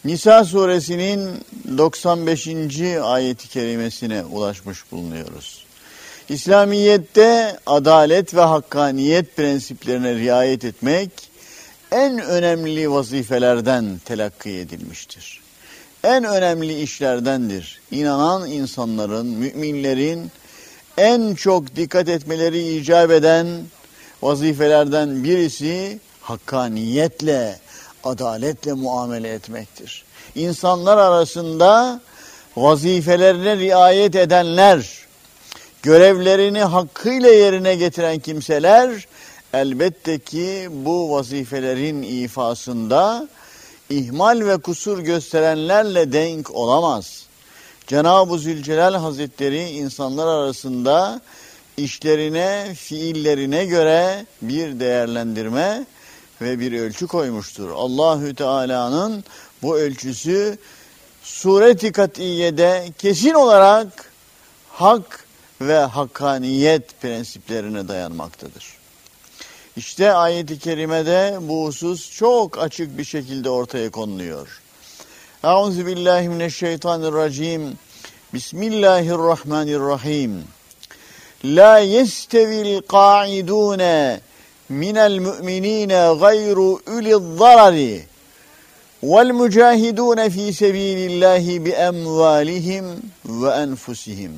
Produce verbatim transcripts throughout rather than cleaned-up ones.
Nisa suresinin doksan beşinci ayeti kerimesine ulaşmış bulunuyoruz. İslamiyet'te adalet ve hakkaniyet prensiplerine riayet etmek en önemli vazifelerden telakki edilmiştir. En önemli işlerdendir. İnanan insanların, müminlerin en çok dikkat etmeleri icap eden vazifelerden birisi hakkaniyetle, adaletle muamele etmektir. İnsanlar arasında vazifelerine riayet edenler, görevlerini hakkıyla yerine getiren kimseler elbette ki bu vazifelerin ifasında ihmal ve kusur gösterenlerle denk olamaz. Cenab-ı Zülcelal Hazretleri insanlar arasında işlerine, fiillerine göre bir değerlendirme ve bir ölçü koymuştur. Allahü Teala'nın bu ölçüsü Sure-i Katiye'de kesin olarak hak ve hakkaniyet prensiplerine dayanmaktadır. İşte ayet-i kerimede bu husus çok açık bir şekilde ortaya konuluyor. Euzubillahimineşşeytanirracim. Bismillahirrahmanirrahim. La yestevil qa'idune minel müminine gayru ulil zarari vel mücahidune fi sebilillahi bi emvalihim ve enfusihim.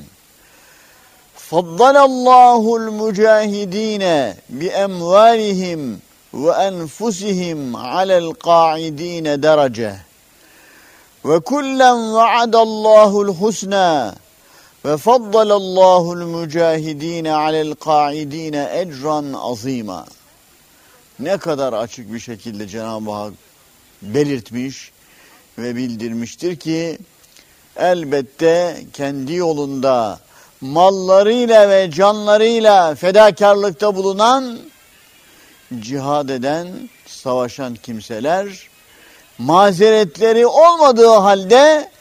Faddalallahu l-mücahidine bi emvalihim ve enfusihim alel qa'idine derece. Ve kullen vaadallahu'l husna ve faddalallahu'l mücahidine alel qa'idine ecran azima. Ne kadar açık bir şekilde Cenab-ı Hak belirtmiş ve bildirmiştir ki elbette kendi yolunda mallarıyla ve canlarıyla fedakarlıkta bulunan, cihad eden, savaşan kimseler mazeretleri olmadığı halde,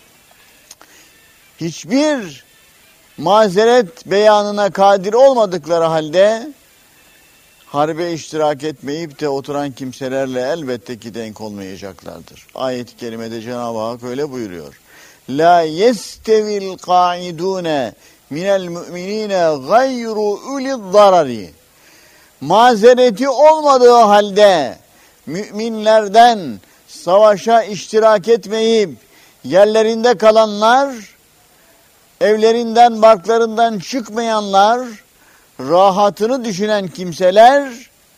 hiçbir mazeret beyanına kadir olmadıkları halde harbe iştirak etmeyip de oturan kimselerle elbette ki denk olmayacaklardır. Ayet-i kerimede Cenab-ı Hak öyle buyuruyor. La yestevil qa'idune minel müminine gayru ulil zarari. Mazereti olmadığı halde müminlerden savaşa iştirak etmeyip yerlerinde kalanlar, evlerinden barklarından çıkmayanlar, rahatını düşünen kimseler,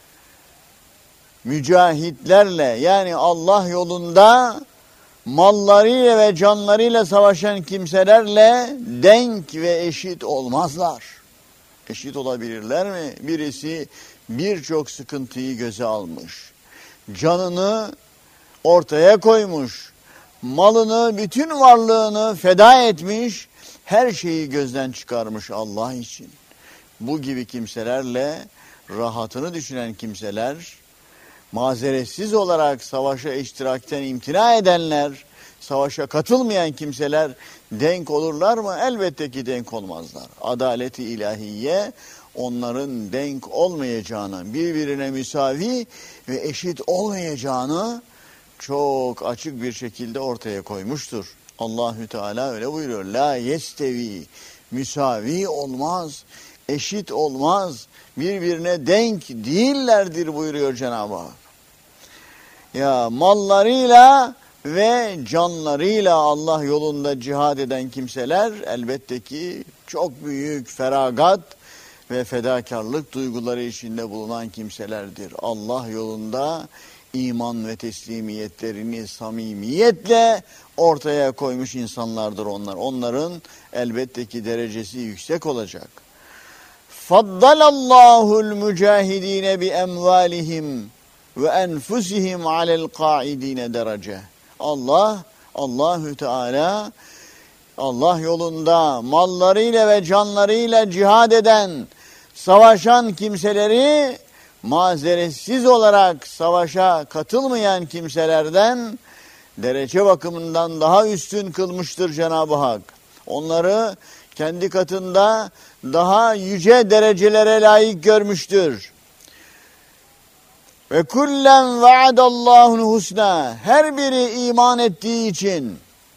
mücahitlerle yani Allah yolunda mallarıyla ve canlarıyla savaşan kimselerle denk ve eşit olmazlar. Eşit olabilirler mi? Birisi birçok sıkıntıyı göze almış, canını ortaya koymuş, malını, bütün varlığını feda etmiş, her şeyi gözden çıkarmış Allah için. Bu gibi kimselerle rahatını düşünen kimseler, mazeretsiz olarak savaşa iştirakten imtina edenler, savaşa katılmayan kimseler denk olurlar mı? Elbette ki denk olmazlar. Adalet-i ilahiye onların denk olmayacağını, birbirine müsavi ve eşit olmayacağını çok açık bir şekilde ortaya koymuştur. Allahü Teala öyle buyuruyor. La yestevi, müsavi olmaz, eşit olmaz, birbirine denk değillerdir buyuruyor Cenab-ı Hak. Ya mallarıyla ve canlarıyla Allah yolunda cihad eden kimseler elbette ki çok büyük feragat ve fedakarlık duyguları içinde bulunan kimselerdir. Allah yolunda iman ve teslimiyetlerini samimiyetle ortaya koymuş insanlardır onlar. Onların elbette ki derecesi yüksek olacak. Faddalallahu'l mücahidine bi emvalihim ve enfusihim alel qaidine derece. Allah, Allahü Teala Allah yolunda mallarıyla ve canlarıyla cihad eden, savaşan kimseleri mazeretsiz olarak savaşa katılmayan kimselerden derece bakımından daha üstün kılmıştır Cenab-ı Hak. Onları kendi katında daha yüce derecelere layık görmüştür. Ve kullen vaadallahu'l husna. Her biri iman ettiği için,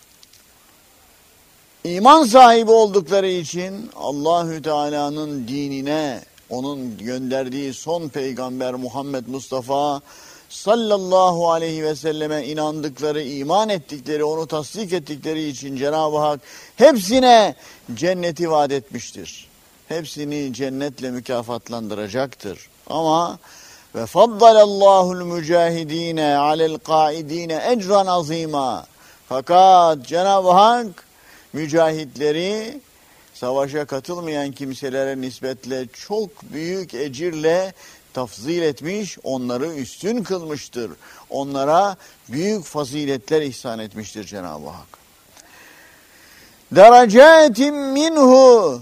iman sahibi oldukları için Allahü Teala'nın dinine, onun gönderdiği son peygamber Muhammed Mustafa sallallahu aleyhi ve selleme inandıkları, iman ettikleri, onu tasdik ettikleri için Cenab-ı Hak hepsine cenneti vaat etmiştir. Hepsini cennetle mükafatlandıracaktır. Ama ve faddalallahu'l mücahidine alel kaidine ecran azima. Fakat Cenab-ı Hak mücahitleri savaşa katılmayan kimselere nispetle çok büyük ecirle tafzil etmiş, onları üstün kılmıştır. Onlara büyük faziletler ihsan etmiştir Cenab-ı Hak. Derecatin minhu,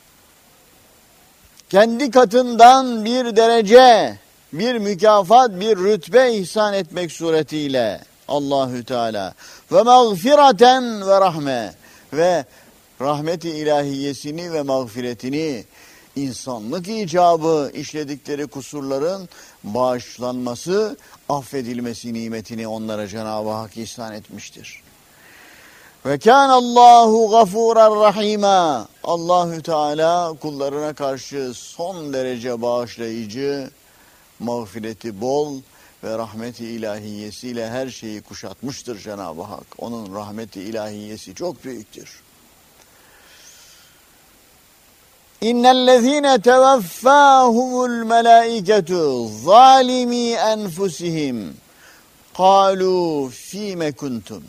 kendi katından bir derece, bir mükafat, bir rütbe ihsan etmek suretiyle Allahü Teala ve mağfireten ve rahme, ve rahmeti ilahiyesini ve mağfiretini, insanlık icabı işledikleri kusurların bağışlanması, affedilmesi nimetini onlara Cenab-ı Hak ihsan etmiştir. Ve kânallâhu gafûran rahîmâ. Allahü Teala kullarına karşı son derece bağışlayıcı, mağfireti bol ve rahmeti ilahiyesiyle her şeyi kuşatmıştır Cenab-ı Hak. Onun rahmeti ilahiyesi çok büyüktür. İnnellezîne tevaffâhumul melâiketu zâlimî enfusihim kâlû fîme kuntum.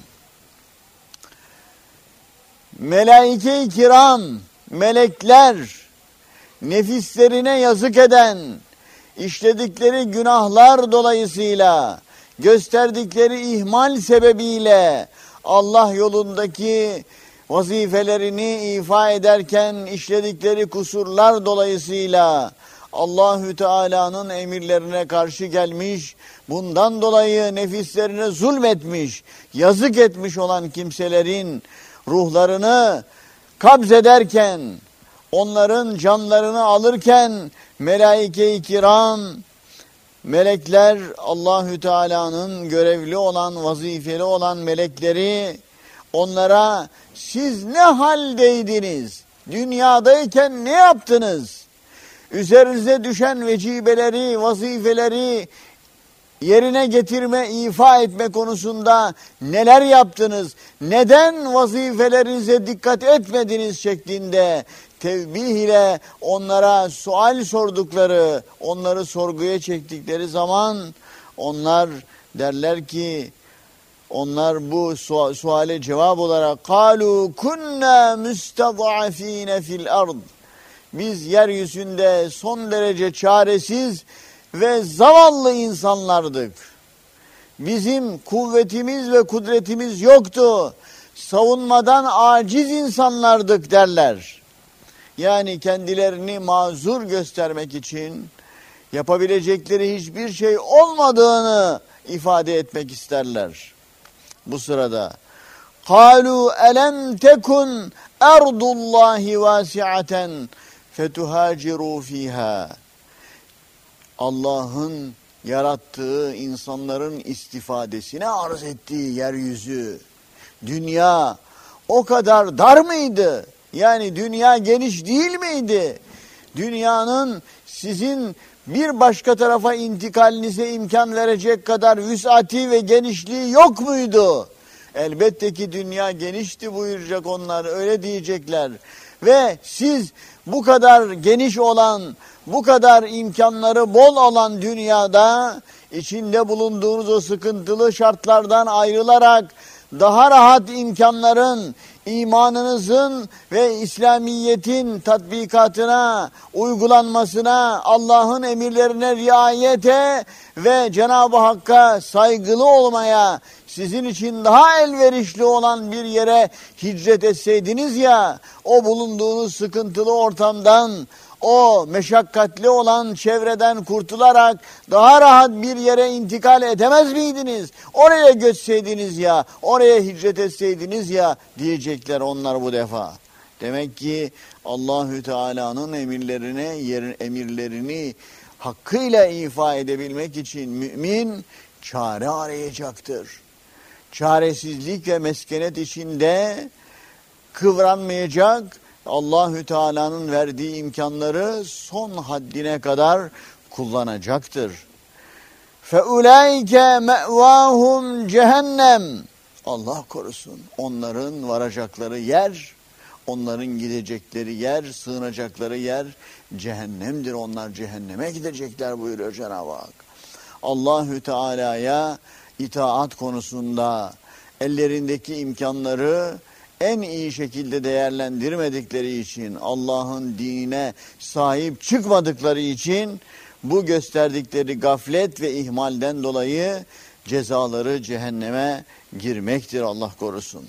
Melaike-i kiram, melekler, nefislerine yazık eden, işledikleri günahlar dolayısıyla, gösterdikleri ihmal sebebiyle Allah yolundaki vazifelerini ifa ederken işledikleri kusurlar dolayısıyla Allahü Teala'nın emirlerine karşı gelmiş, bundan dolayı nefislerine zulmetmiş, yazık etmiş olan kimselerin ruhlarını kabz ederken, onların canlarını alırken melaike-i kiram, melekler, Allahü Teala'nın görevli olan, vazifeli olan melekleri onlara siz ne haldeydiniz? Dünyadayken ne yaptınız? Üzerinize düşen vecibeleri, vazifeleri yerine getirme, ifa etme konusunda neler yaptınız? Neden vazifelerinize dikkat etmediniz şeklinde tevbih ile onlara sual sordukları, onları sorguya çektikleri zaman onlar derler ki, onlar bu su suale cevap olarak kalu kunna mustad'afine fil ard. Biz yeryüzünde son derece çaresiz ve zavallı insanlardık. Bizim kuvvetimiz ve kudretimiz yoktu. Savunmadan aciz insanlardık derler. Yani kendilerini mazur göstermek için yapabilecekleri hiçbir şey olmadığını ifade etmek isterler. Bu sırada قَالُوا أَلَمْ تَكُنْ اَرْضُ اللّٰهِ وَاسِعَةً فَتُهَاجِرُوا ف۪يهَا. Allah'ın yarattığı insanların istifadesine arz ettiği yeryüzü, dünya o kadar dar mıydı? Yani dünya geniş değil miydi? Dünyanın sizin bir başka tarafa intikalinize imkan verecek kadar vüsati ve genişliği yok muydu? Elbette ki dünya genişti buyuracak onlar, öyle diyecekler. Ve siz bu kadar geniş olan, bu kadar imkanları bol olan dünyada içinde bulunduğunuz o sıkıntılı şartlardan ayrılarak daha rahat imkanların, imanınızın ve İslamiyet'in tatbikatına, uygulanmasına, Allah'ın emirlerine riayete ve Cenab-ı Hakk'a saygılı olmaya sizin için daha elverişli olan bir yere hicret etseydiniz ya, o bulunduğunuz sıkıntılı ortamdan, o meşakkatli olan çevreden kurtularak daha rahat bir yere intikal edemez miydiniz? Oraya göçseydiniz ya, oraya hicret etseydiniz ya diyecekler onlar bu defa. Demek ki Allahü Teala'nın emirlerine, yer, emirlerini hakkıyla ifa edebilmek için mümin çare arayacaktır. Çaresizlik ve meskenet içinde kıvranmayacak, Allahü Teala'nın verdiği imkanları son haddine kadar kullanacaktır. فَاُولَٰئِكَ مَأْوَاهُمْ cehennem. Allah korusun. Onların varacakları yer, onların gidecekleri yer, sığınacakları yer cehennemdir. Onlar cehenneme gidecekler buyuruyor Cenab-ı Hak. Allahü Teala'ya itaat konusunda ellerindeki imkanları en iyi şekilde değerlendirmedikleri için, Allah'ın dinine sahip çıkmadıkları için bu gösterdikleri gaflet ve ihmalden dolayı cezaları cehenneme girmektir, Allah korusun.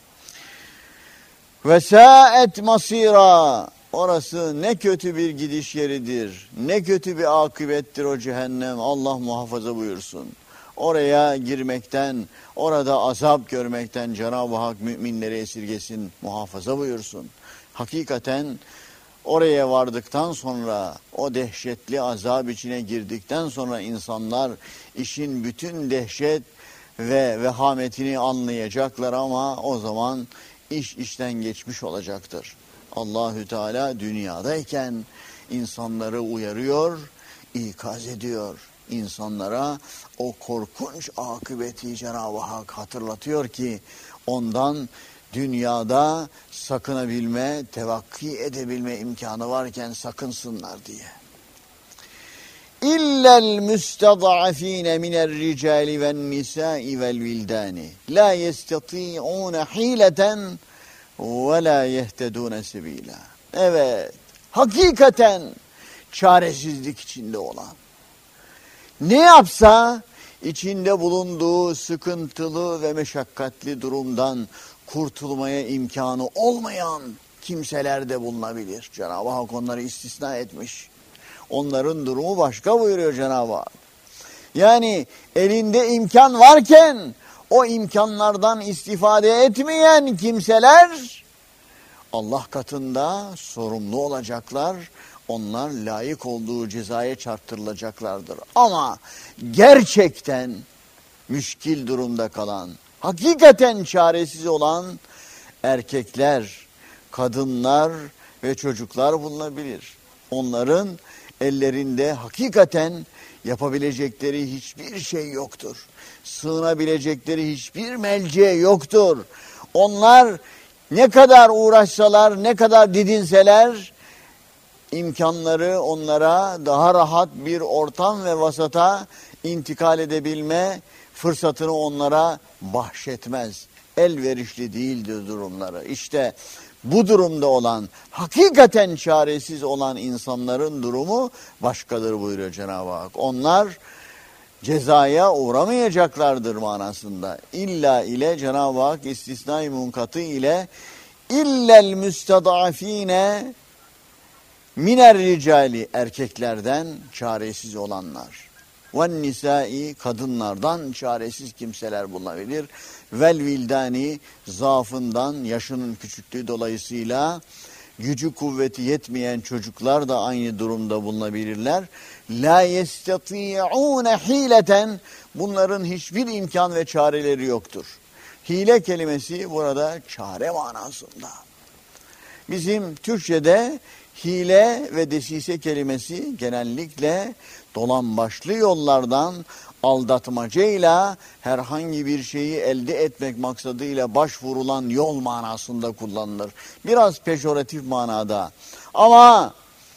Ve sâet masîrâ. Orası ne kötü bir gidiş yeridir, ne kötü bir akıbettir o cehennem. Allah muhafaza buyursun. Oraya girmekten, orada azap görmekten Cenab-ı Hak müminleri esirgesin, muhafaza buyursun. Hakikaten oraya vardıktan sonra, o dehşetli azap içine girdikten sonra insanlar işin bütün dehşet ve vehametini anlayacaklar ama o zaman iş işten geçmiş olacaktır. Allahü Teala dünyadayken insanları uyarıyor, ikaz ediyor. İnsanlara o korkunç akıbeti Cenab-ı Hak hatırlatıyor ki ondan dünyada sakınabilme, tevakki edebilme imkanı varken sakınsınlar diye. İllel müstad'afine minel ricali ven nisai vel vildani la yestati'un hileten ve la yehtedun sebila. Evet, hakikaten çaresizlik içinde olan, ne yapsa içinde bulunduğu sıkıntılı ve meşakkatli durumdan kurtulmaya imkanı olmayan kimseler de bulunabilir. Cenab-ı Hak onları istisna etmiş. Onların durumu başka buyuruyor Cenab-ı Hak. Yani elinde imkan varken o imkanlardan istifade etmeyen kimseler Allah katında sorumlu olacaklar. Onlar layık olduğu cezaya çarptırılacaklardır. Ama gerçekten müşkil durumda kalan, hakikaten çaresiz olan erkekler, kadınlar ve çocuklar bulunabilir. Onların ellerinde hakikaten yapabilecekleri hiçbir şey yoktur. Sığınabilecekleri hiçbir melce yoktur. Onlar ne kadar uğraşsalar, ne kadar didinseler, imkanları onlara daha rahat bir ortam ve vasata intikal edebilme fırsatını onlara bahşetmez. Elverişli değildir durumları. İşte bu durumda olan, hakikaten çaresiz olan insanların durumu başkadır buyuruyor Cenab-ı Hak. Onlar cezaya uğramayacaklardır manasında. İlla ile Cenab-ı Hak istisna-i munkatı ile illel müstadafine miner ricali, erkeklerden çaresiz olanlar. Ve nisai, kadınlardan çaresiz kimseler bulunabilir. Vel vildani, zaafından, yaşının küçüklüğü dolayısıyla gücü kuvveti yetmeyen çocuklar da aynı durumda bulunabilirler. La yestati'une hileten, bunların hiçbir imkan ve çareleri yoktur. Hile kelimesi burada çare manasında. Bizim Türkçe'de hile ve desise kelimesi genellikle dolambaçlı yollardan aldatmacayla herhangi bir şeyi elde etmek maksadıyla başvurulan yol manasında kullanılır. Biraz pejoratif manada. Ama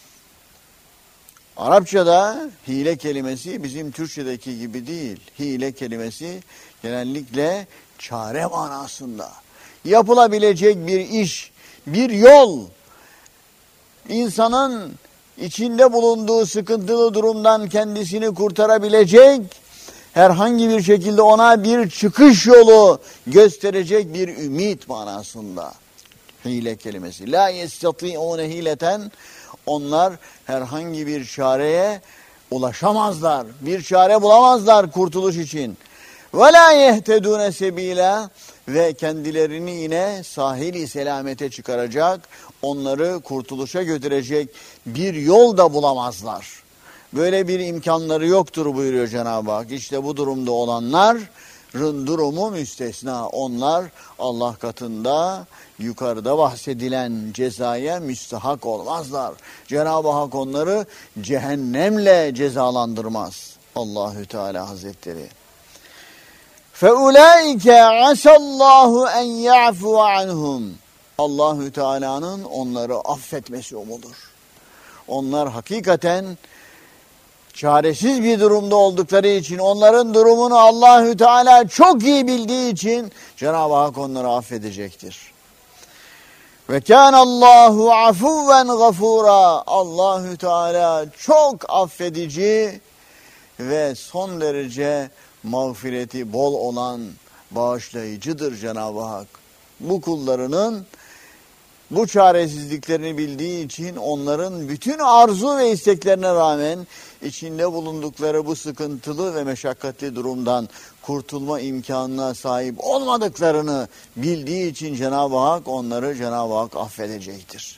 Arapçada hile kelimesi bizim Türkçedeki gibi değil. Hile kelimesi genellikle çare manasında. Yapılabilecek bir iş, bir yol, insanın içinde bulunduğu sıkıntılı durumdan kendisini kurtarabilecek, herhangi bir şekilde ona bir çıkış yolu gösterecek bir ümit manasında hile kelimesi. La yestati'une hileten, onlar herhangi bir çareye ulaşamazlar. Bir çare bulamazlar kurtuluş için. Ve la yehtedune sebila, ve kendilerini yine sahili selamete çıkaracak, onları kurtuluşa götürecek bir yol da bulamazlar. Böyle bir imkanları yoktur buyuruyor Cenab-ı Hak. İşte bu durumda olanların durumu müstesna. Onlar Allah katında yukarıda bahsedilen cezaya müstahak olmazlar. Cenab-ı Hak onları cehennemle cezalandırmaz. Allahü Teala Hazretleri. فَاُولَٰئِكَ عَسَى اللّٰهُ اَنْ يَعْفُوَ عَنْهُمْ Allahü Teala'nın onları affetmesi umulur. Onlar hakikaten çaresiz bir durumda oldukları için, onların durumunu Allahü Teala çok iyi bildiği için Cenab-ı Hak onları affedecektir. Ve kâne Allahu afuven gafura. Allahü Teala çok affedici ve son derece mağfireti bol olan bağışlayıcıdır Cenab-ı Hak. Bu kullarının bu çaresizliklerini bildiği için onların bütün arzu ve isteklerine rağmen içinde bulundukları bu sıkıntılı ve meşakkatli durumdan kurtulma imkanına sahip olmadıklarını bildiği için Cenab-ı Hak onları Cenab-ı Hak affedecektir.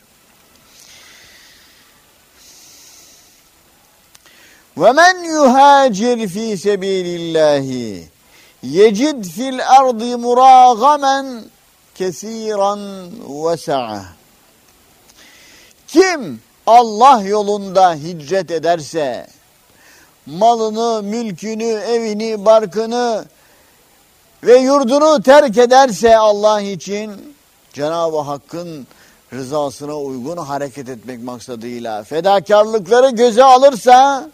وَمَنْ يُهَاجِرْ ف۪ي سَب۪يلِ اللّٰهِ يَجِدْ فِي الْأَرْضِ مُرَاغَمًا كَثِيرًا وَسَعَةً Kim Allah yolunda hicret ederse, malını, mülkünü, evini, barkını ve yurdunu terk ederse Allah için, Cenab-ı Hakk'ın rızasına uygun hareket etmek maksadıyla fedakarlıkları göze alırsa,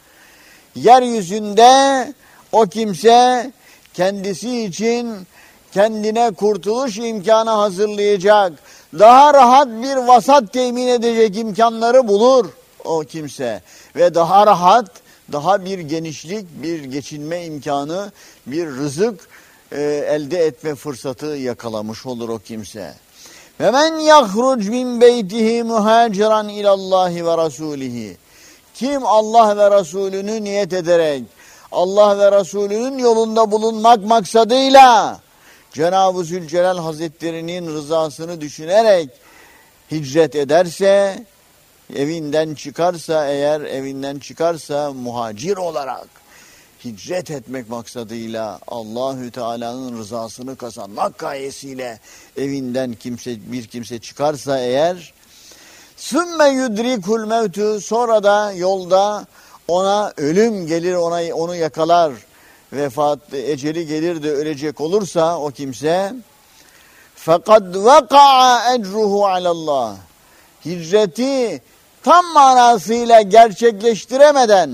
yeryüzünde o kimse kendisi için kendine kurtuluş imkanı hazırlayacak, daha rahat bir vasat temin edecek imkanları bulur o kimse. Ve daha rahat, daha bir genişlik, bir geçinme imkanı, bir rızık e, elde etme fırsatı yakalamış olur o kimse. Ve men yahruc min beytihi muhaciran ilallahi ve rasulihi. Kim Allah ve Resulünü niyet ederek, Allah ve Resulünün yolunda bulunmak maksadıyla Cenab-ı Zülcelal Hazretleri'nin rızasını düşünerek hicret ederse, evinden çıkarsa, eğer evinden çıkarsa muhacir olarak hicret etmek maksadıyla Allahü Teala'nın rızasını kazanmak gayesiyle evinden kimse bir kimse çıkarsa eğer, sümme yudrikul mevtu, sonra da yolda ona ölüm gelir, ona onu yakalar, vefat eceli gelir de ölecek olursa o kimse, fakat vaka'a ecruhu alallah, hicreti tam manasıyla gerçekleştiremeden,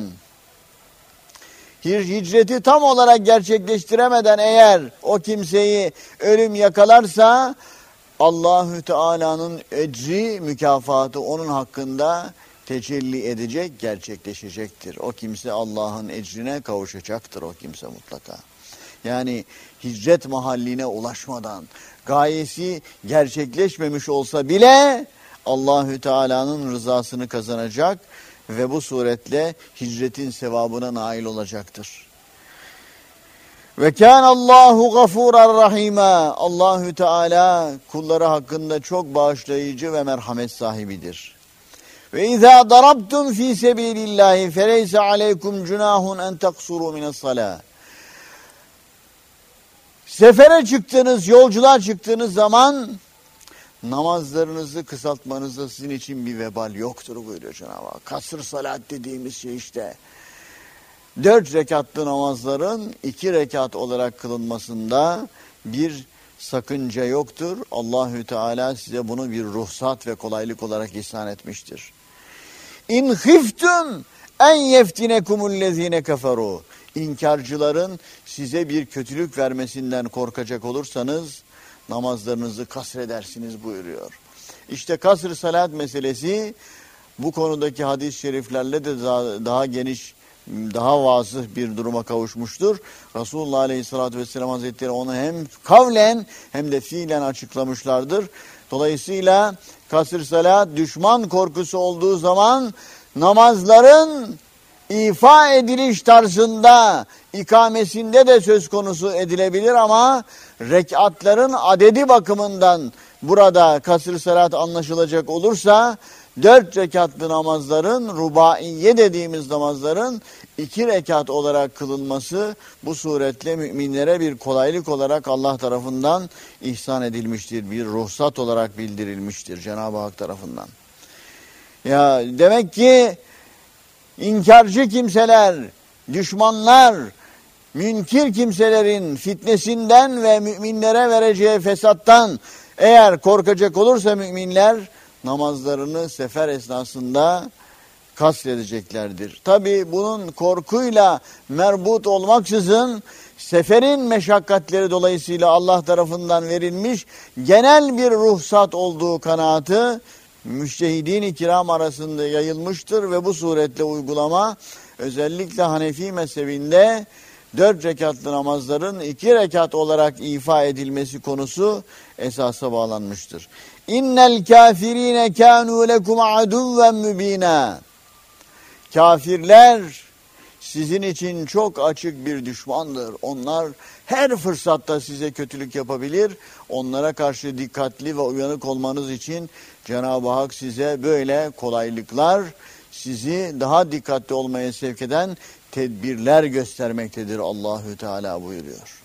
hicreti tam olarak gerçekleştiremeden eğer o kimseyi ölüm yakalarsa, Allahü Teala'nın ecri, mükafatı onun hakkında tecelli edecek, gerçekleşecektir. O kimse Allah'ın ecrine kavuşacaktır o kimse mutlaka. Yani hicret mahalline ulaşmadan, gayesi gerçekleşmemiş olsa bile Allahü Teala'nın rızasını kazanacak ve bu suretle hicretin sevabına nail olacaktır. Ve kâne Allahu gafûran rahîmâ. Allahü Teala kulları hakkında çok bağışlayıcı ve merhamet sahibidir. Ve izâ darabtum fî sebîlillâhi feleyse aleykum cunâhun en taksuru mine's-salâh. Sefere çıktığınız, yolculuğa çıktığınız zaman namazlarınızı kısaltmanızda sizin için bir vebal yoktur buyuruyor Cenab-ı Hak. Kasr salat dediğimiz şey işte. Dört rekatlı namazların iki rekat olarak kılınmasında bir sakınca yoktur. Allahü Teala size bunu bir ruhsat ve kolaylık olarak ihsan etmiştir. İn khiftum en yeftинekumullezine keferu. İnkarcıların size bir kötülük vermesinden korkacak olursanız namazlarınızı kasredersiniz buyuruyor. İşte kasr salat meselesi bu konudaki hadis-i şeriflerle de daha, daha geniş, daha vazıh bir duruma kavuşmuştur. Resulullah Aleyhisselatü Vesselam Hazretleri onu hem kavlen hem de fiilen açıklamışlardır. Dolayısıyla kasr salat düşman korkusu olduğu zaman namazların ifa ediliş tarzında, ikamesinde de söz konusu edilebilir ama rekatların adedi bakımından burada kasr salat anlaşılacak olursa dört rekatlı namazların, rubaiye dediğimiz namazların iki rekat olarak kılınması bu suretle müminlere bir kolaylık olarak Allah tarafından ihsan edilmiştir. Bir ruhsat olarak bildirilmiştir Cenab-ı Hak tarafından. Ya demek ki inkarcı kimseler, düşmanlar, münkir kimselerin fitnesinden ve müminlere vereceği fesattan eğer korkacak olursa müminler namazlarını sefer esnasında kastedeceklerdir. Tabi bunun korkuyla merbut olmaksızın seferin meşakkatleri dolayısıyla Allah tarafından verilmiş genel bir ruhsat olduğu kanaatı müştehidin-i kiram arasında yayılmıştır ve bu suretle uygulama özellikle Hanefi mezhebinde dört rekatlı namazların iki rekat olarak ifa edilmesi konusu esasa bağlanmıştır. İnnel kafirine kanu lekum aduven mübina. Kafirler sizin için çok açık bir düşmandır. Onlar her fırsatta size kötülük yapabilir. Onlara karşı dikkatli ve uyanık olmanız için Cenab-ı Hak size böyle kolaylıklar, sizi daha dikkatli olmaya sevk eden tedbirler göstermektedir Allahü Teala buyuruyor.